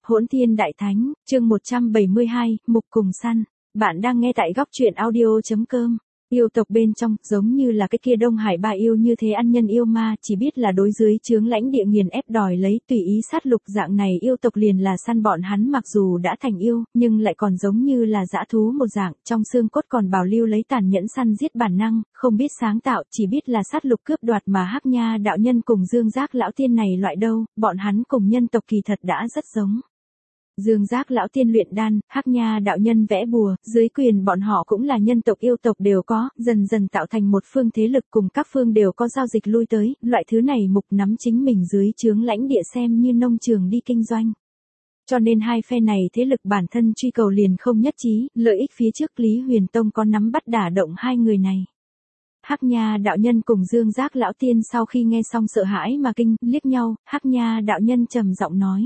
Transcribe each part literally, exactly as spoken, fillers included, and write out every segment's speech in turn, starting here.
Hỗn Thiên Đại Thánh, chương một trăm bảy mươi hai, Mục Cùng Săn. Bạn đang nghe tại góc truyện audio chấm com. Yêu tộc bên trong, giống như là cái kia Đông Hải ba yêu như thế ăn nhân yêu ma, chỉ biết là đối dưới chướng lãnh địa nghiền ép đòi lấy tùy ý sát lục dạng này yêu tộc liền là săn bọn hắn mặc dù đã thành yêu, nhưng lại còn giống như là dã thú một dạng, trong xương cốt còn bảo lưu lấy tàn nhẫn săn giết bản năng, không biết sáng tạo, chỉ biết là sát lục cướp đoạt mà Hắc Nha đạo nhân cùng Dương Giác lão tiên này loại đâu, bọn hắn cùng nhân tộc kỳ thật đã rất giống. Dương Giác lão tiên luyện đan, Hắc Nha đạo nhân vẽ bùa, dưới quyền bọn họ cũng là nhân tộc yêu tộc đều có, dần dần tạo thành một phương thế lực cùng các phương đều có giao dịch lui tới, loại thứ này Mục nắm chính mình dưới chướng lãnh địa xem như nông trường đi kinh doanh. Cho nên hai phe này thế lực bản thân truy cầu liền không nhất trí, lợi ích phía trước Lý Huyền Tông có nắm bắt đả động hai người này. Hắc Nha đạo nhân cùng Dương Giác lão tiên sau khi nghe xong sợ hãi mà kinh, liếc nhau, Hắc Nha đạo nhân trầm giọng nói.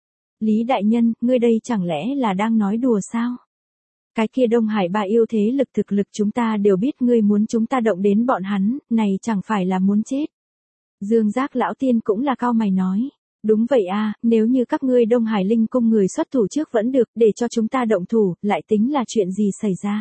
Lý đại nhân, ngươi đây chẳng lẽ là đang nói đùa sao? Cái kia Đông Hải ba yêu thế lực thực lực chúng ta đều biết, ngươi muốn chúng ta động đến bọn hắn, này chẳng phải là muốn chết. Dương Giác lão tiên cũng là cao mày nói. Đúng vậy a, nếu như các ngươi Đông Hải Linh cung người xuất thủ trước vẫn được, để cho chúng ta động thủ, lại tính là chuyện gì xảy ra?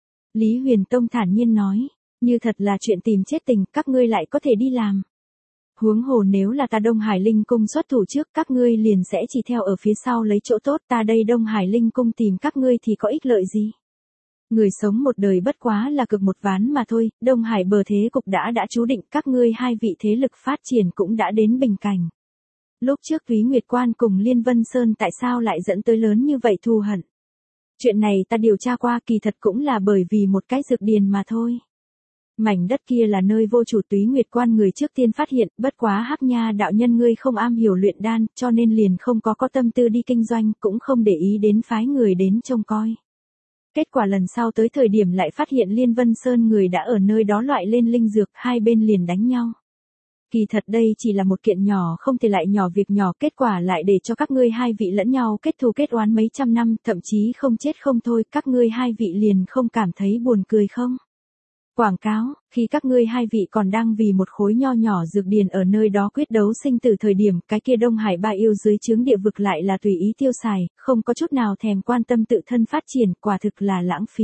Lý Huyền Tông thản nhiên nói, như thật là chuyện tìm chết tình, các ngươi lại có thể đi làm. Huống hồ nếu là ta Đông Hải Linh cung xuất thủ trước, các ngươi liền sẽ chỉ theo ở phía sau lấy chỗ tốt, ta đây Đông Hải Linh cung tìm các ngươi thì có ích lợi gì? Người sống một đời bất quá là cực một ván mà thôi, Đông Hải bờ thế cục đã đã chú định, các ngươi hai vị thế lực phát triển cũng đã đến bình cảnh. Lúc trước Túy Nguyệt Quan cùng Liên Vân Sơn tại sao lại dẫn tới lớn như vậy thù hận? Chuyện này ta điều tra qua, kỳ thật cũng là bởi vì một cái dược điền mà thôi. Mảnh đất kia là nơi vô chủ Túy Nguyệt Quan người trước tiên phát hiện, bất quá Hắc Nha đạo nhân ngươi không am hiểu luyện đan, cho nên liền không có có tâm tư đi kinh doanh, cũng không để ý đến phái người đến trông coi. Kết quả lần sau tới thời điểm lại phát hiện Liên Vân Sơn người đã ở nơi đó loại lên linh dược, hai bên liền đánh nhau. Kỳ thật đây chỉ là một kiện nhỏ không thể lại nhỏ việc nhỏ, kết quả lại để cho các ngươi hai vị lẫn nhau kết thù kết oán mấy trăm năm, thậm chí không chết không thôi, các ngươi hai vị liền không cảm thấy buồn cười không? Quảng cáo, khi các ngươi hai vị còn đang vì một khối nho nhỏ dược điền ở nơi đó quyết đấu sinh tử thời điểm, cái kia Đông Hải ba yêu dưới chướng địa vực lại là tùy ý tiêu xài, không có chút nào thèm quan tâm tự thân phát triển, quả thực là lãng phí.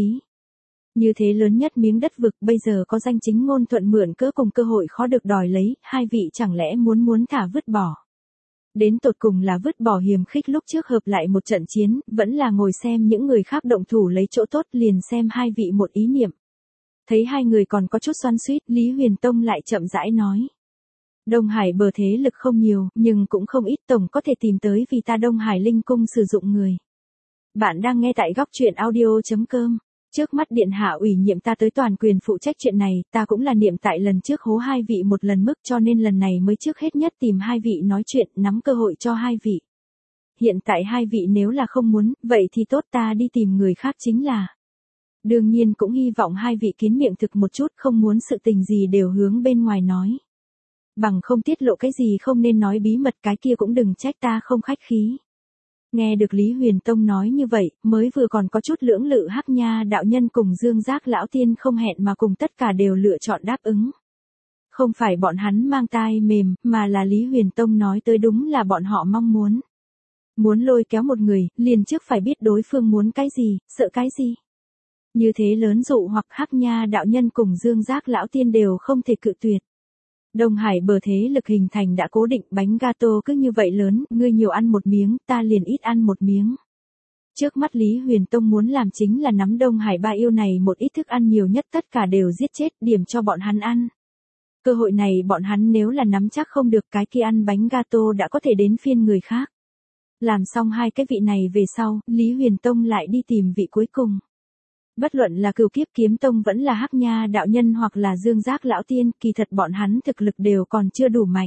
Như thế lớn nhất miếng đất vực bây giờ có danh chính ngôn thuận mượn cớ cùng cơ hội khó được đòi lấy, hai vị chẳng lẽ muốn muốn thả vứt bỏ. Đến tột cùng là vứt bỏ hiềm khích lúc trước hợp lại một trận chiến, vẫn là ngồi xem những người khác động thủ lấy chỗ tốt, liền xem hai vị một ý niệm. Thấy hai người còn có chút xoắn xuýt, Lý Huyền Tông lại chậm rãi nói. Đông Hải bờ thế lực không nhiều, nhưng cũng không ít, tổng có thể tìm tới vì ta Đông Hải Linh cung sử dụng người. Bạn đang nghe tại góc truyện audio chấm com. Trước mắt điện hạ ủy nhiệm ta tới toàn quyền phụ trách chuyện này, ta cũng là niệm tại lần trước hố hai vị một lần mức, cho nên lần này mới trước hết nhất tìm hai vị nói chuyện, nắm cơ hội cho hai vị. Hiện tại hai vị nếu là không muốn, vậy thì tốt, ta đi tìm người khác chính là. Đương nhiên cũng hy vọng hai vị kín miệng thực một chút, không muốn sự tình gì đều hướng bên ngoài nói. Bằng không tiết lộ cái gì không nên nói bí mật, cái kia cũng đừng trách ta không khách khí. Nghe được Lý Huyền Tông nói như vậy, mới vừa còn có chút lưỡng lự Hắc Nha đạo nhân cùng Dương Giác lão tiên không hẹn mà cùng tất cả đều lựa chọn đáp ứng. Không phải bọn hắn mang tai mềm, mà là Lý Huyền Tông nói tới đúng là bọn họ mong muốn. Muốn lôi kéo một người, liền trước phải biết đối phương muốn cái gì, sợ cái gì. Như thế lớn dụ hoặc Hắc Nha đạo nhân cùng Dương Giác lão tiên đều không thể cự tuyệt. Đông Hải bờ thế lực hình thành đã cố định, bánh gato cứ như vậy lớn, ngươi nhiều ăn một miếng, ta liền ít ăn một miếng. Trước mắt Lý Huyền Tông muốn làm chính là nắm Đông Hải ba yêu này một ít thức ăn nhiều nhất, tất cả đều giết chết, điểm cho bọn hắn ăn. Cơ hội này bọn hắn nếu là nắm chắc không được, cái kia ăn bánh gato đã có thể đến phiên người khác. Làm xong hai cái vị này về sau, Lý Huyền Tông lại đi tìm vị cuối cùng. Bất luận là Cửu Kiếp Kiếm Tông vẫn là Hắc Nha đạo nhân hoặc là Dương Giác lão tiên, kỳ thật bọn hắn thực lực đều còn chưa đủ mạnh.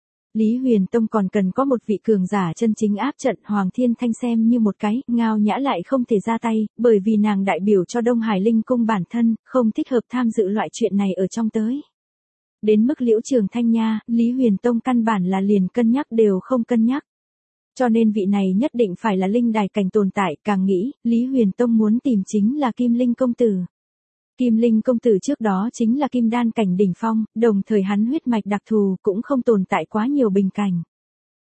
Lý Huyền Tông còn cần có một vị cường giả chân chính áp trận, Hoàng Thiên Thanh xem như một cái, Ngao Nhã lại không thể ra tay, bởi vì nàng đại biểu cho Đông Hải Linh cung bản thân, không thích hợp tham dự loại chuyện này ở trong tới. Đến mức Liễu Trường Thanh nha, Lý Huyền Tông căn bản là liền cân nhắc đều không cân nhắc. Cho nên vị này nhất định phải là linh đài cảnh tồn tại, càng nghĩ, Lý Huyền Tông muốn tìm chính là Kim Linh công tử. Kim Linh công tử trước đó chính là kim đan cảnh đỉnh phong, đồng thời hắn huyết mạch đặc thù cũng không tồn tại quá nhiều bình cảnh.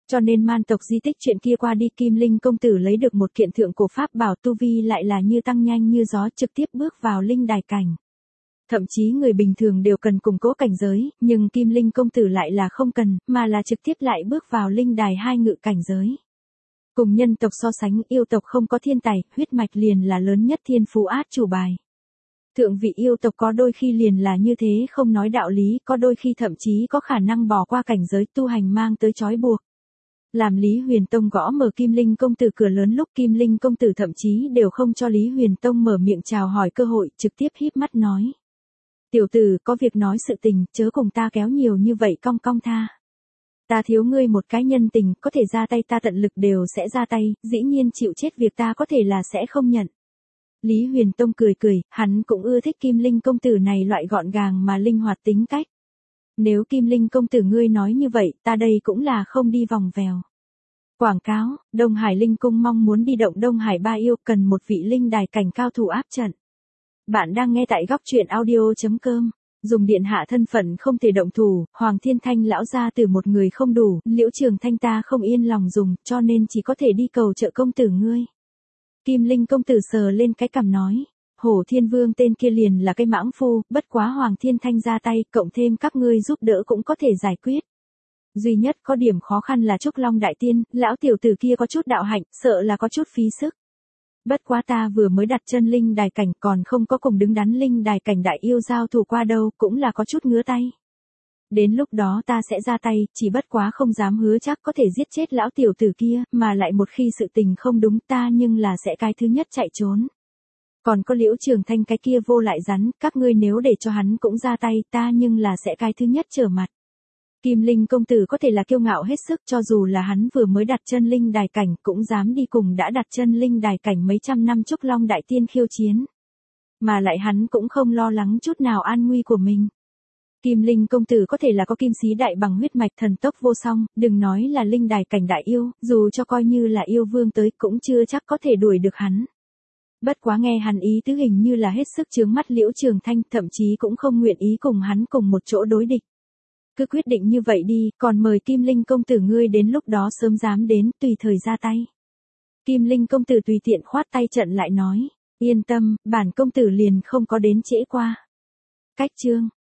Cho nên man tộc di tích chuyện kia qua đi, Kim Linh công tử lấy được một kiện thượng cổ pháp bảo, tu vi lại là như tăng nhanh như gió, trực tiếp bước vào linh đài cảnh. Thậm chí người bình thường đều cần củng cố cảnh giới, nhưng Kim Linh công tử lại là không cần, mà là trực tiếp lại bước vào linh đài hai ngự cảnh giới. Cùng nhân tộc so sánh, yêu tộc không có thiên tài, huyết mạch liền là lớn nhất thiên phú át chủ bài. Thượng vị yêu tộc có đôi khi liền là như thế, không nói đạo lý, có đôi khi thậm chí có khả năng bỏ qua cảnh giới tu hành mang tới trói buộc. Làm Lý Huyền Tông gõ mở Kim Linh công tử cửa lớn lúc Kim Linh công tử thậm chí đều không cho Lý Huyền Tông mở miệng chào hỏi cơ hội, trực tiếp híp mắt nói. Tiểu tử, có việc nói sự tình, chớ cùng ta kéo nhiều như vậy cong cong tha. Ta thiếu ngươi một cái nhân tình, có thể ra tay ta tận lực đều sẽ ra tay, dĩ nhiên chịu chết việc ta có thể là sẽ không nhận. Lý Huyền Tông cười cười, hắn cũng ưa thích Kim Linh công tử này loại gọn gàng mà linh hoạt tính cách. Nếu Kim Linh công tử ngươi nói như vậy, ta đây cũng là không đi vòng vèo. Quảng cáo, Đông Hải Linh Cung mong muốn đi động Đông Hải Ba Yêu, cần một vị linh đài cảnh cao thủ áp trận. Bạn đang nghe tại góc truyện audio chấm com. Dùng điện hạ thân phận không thể động thủ, Hoàng Thiên Thanh lão gia từ một người không đủ, Liễu Trường Thanh ta không yên lòng dùng, cho nên chỉ có thể đi cầu trợ công tử ngươi. Kim Linh công tử sờ lên cái cằm nói. Hổ Thiên Vương tên kia liền là cái mãng phu, bất quá Hoàng Thiên Thanh ra tay, cộng thêm các ngươi giúp đỡ cũng có thể giải quyết. Duy nhất có điểm khó khăn là Trúc Long Đại Tiên, lão tiểu tử kia có chút đạo hạnh, sợ là có chút phí sức. Bất quá ta vừa mới đặt chân linh đài cảnh, còn không có cùng đứng đắn linh đài cảnh đại yêu giao thủ qua đâu, cũng là có chút ngứa tay. Đến lúc đó ta sẽ ra tay, chỉ bất quá không dám hứa chắc có thể giết chết lão tiểu tử kia, mà lại một khi sự tình không đúng ta nhưng là sẽ cái thứ nhất chạy trốn. Còn có Liễu Trường Thanh cái kia vô lại rắn, các ngươi nếu để cho hắn cũng ra tay, ta nhưng là sẽ cái thứ nhất trở mặt. Kim Linh công tử có thể là kiêu ngạo hết sức, cho dù là hắn vừa mới đặt chân linh đài cảnh cũng dám đi cùng đã đặt chân linh đài cảnh mấy trăm năm Trúc Long Đại Tiên khiêu chiến. Mà lại hắn cũng không lo lắng chút nào an nguy của mình. Kim Linh công tử có thể là có kim sĩ đại bằng huyết mạch thần tốc vô song, đừng nói là linh đài cảnh đại yêu, dù cho coi như là yêu vương tới cũng chưa chắc có thể đuổi được hắn. Bất quá nghe hắn ý tứ hình như là hết sức chướng mắt Liễu Trường Thanh, thậm chí cũng không nguyện ý cùng hắn cùng một chỗ đối địch. Cứ quyết định như vậy đi, còn mời Kim Linh công tử ngươi đến lúc đó sớm dám đến, tùy thời ra tay. Kim Linh công tử tùy tiện khoát tay trận lại nói, yên tâm, bản công tử liền không có đến trễ qua. Cách chương